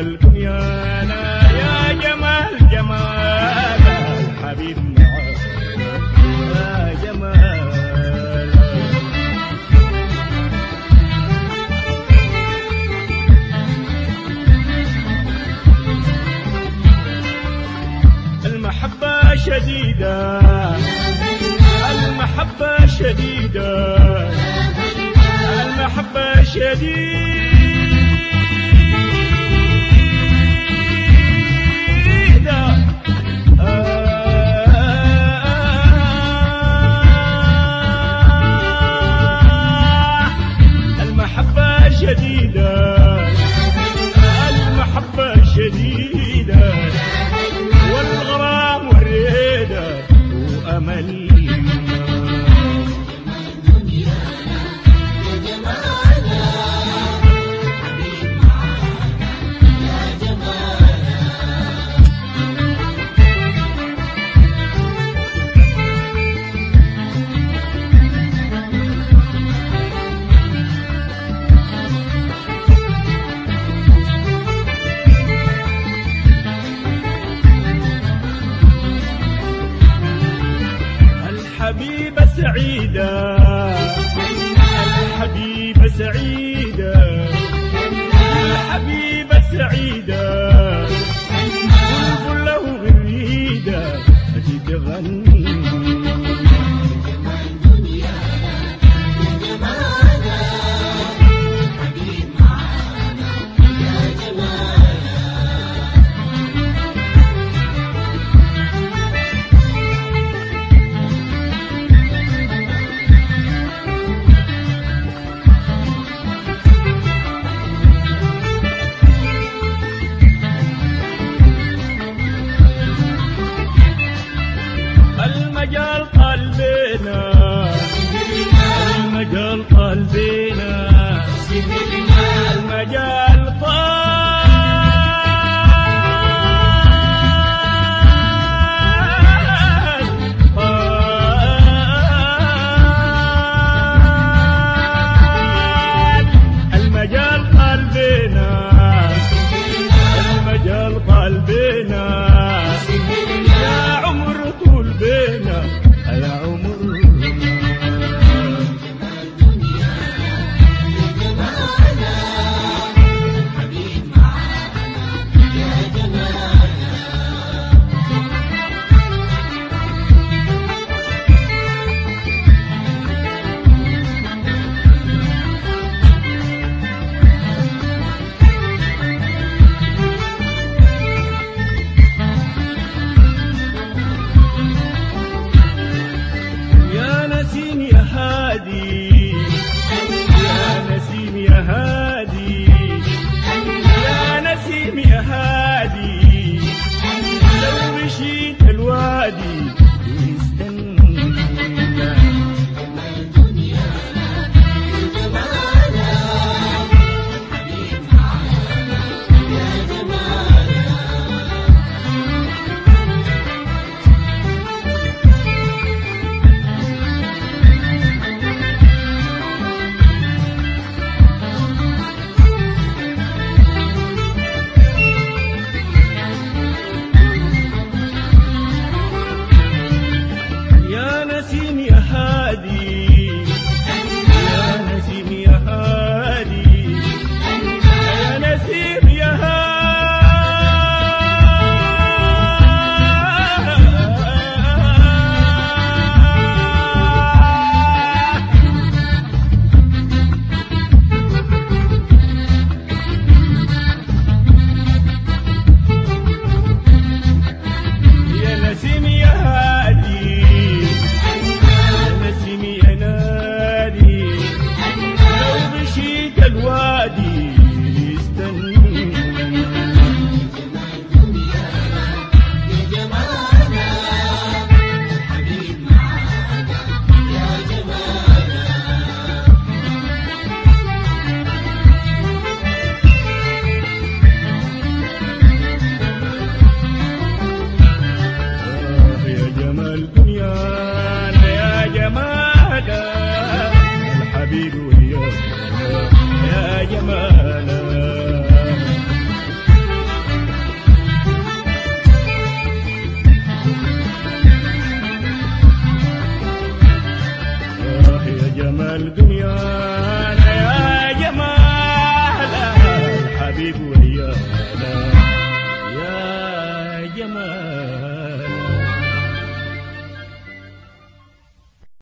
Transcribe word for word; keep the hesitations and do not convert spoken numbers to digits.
جمال دنيانا يا جمال جمال الحبيب معاك يا جمال. المحبة شديدة المحبة شديدة المحبة شديدة المحبة شديدة المحبة شديدة والغرام والريدة وأمل الحبيبة سعيدة الحبيبة سعيدة الحبيبة سعيدة قلب له غريدة تغني المجال قلبنا المجال قلبنا المجال المجال قلبنا المجال قلبنا يا عمر طول بينا يا عمر يا نسيم يا هادي يا نسيم يا هادي يا نسيم يا هادي لو مشيت الوادي يستنى يا نسيم يا هادي يا نسيم يا هادي يا نسيم يا هادي يا نسيم يا هادي لو مشيت الوادي يستنى يا جمال دنيانا يا جمال الحبيب وياك يا جمال ويانا يا جمال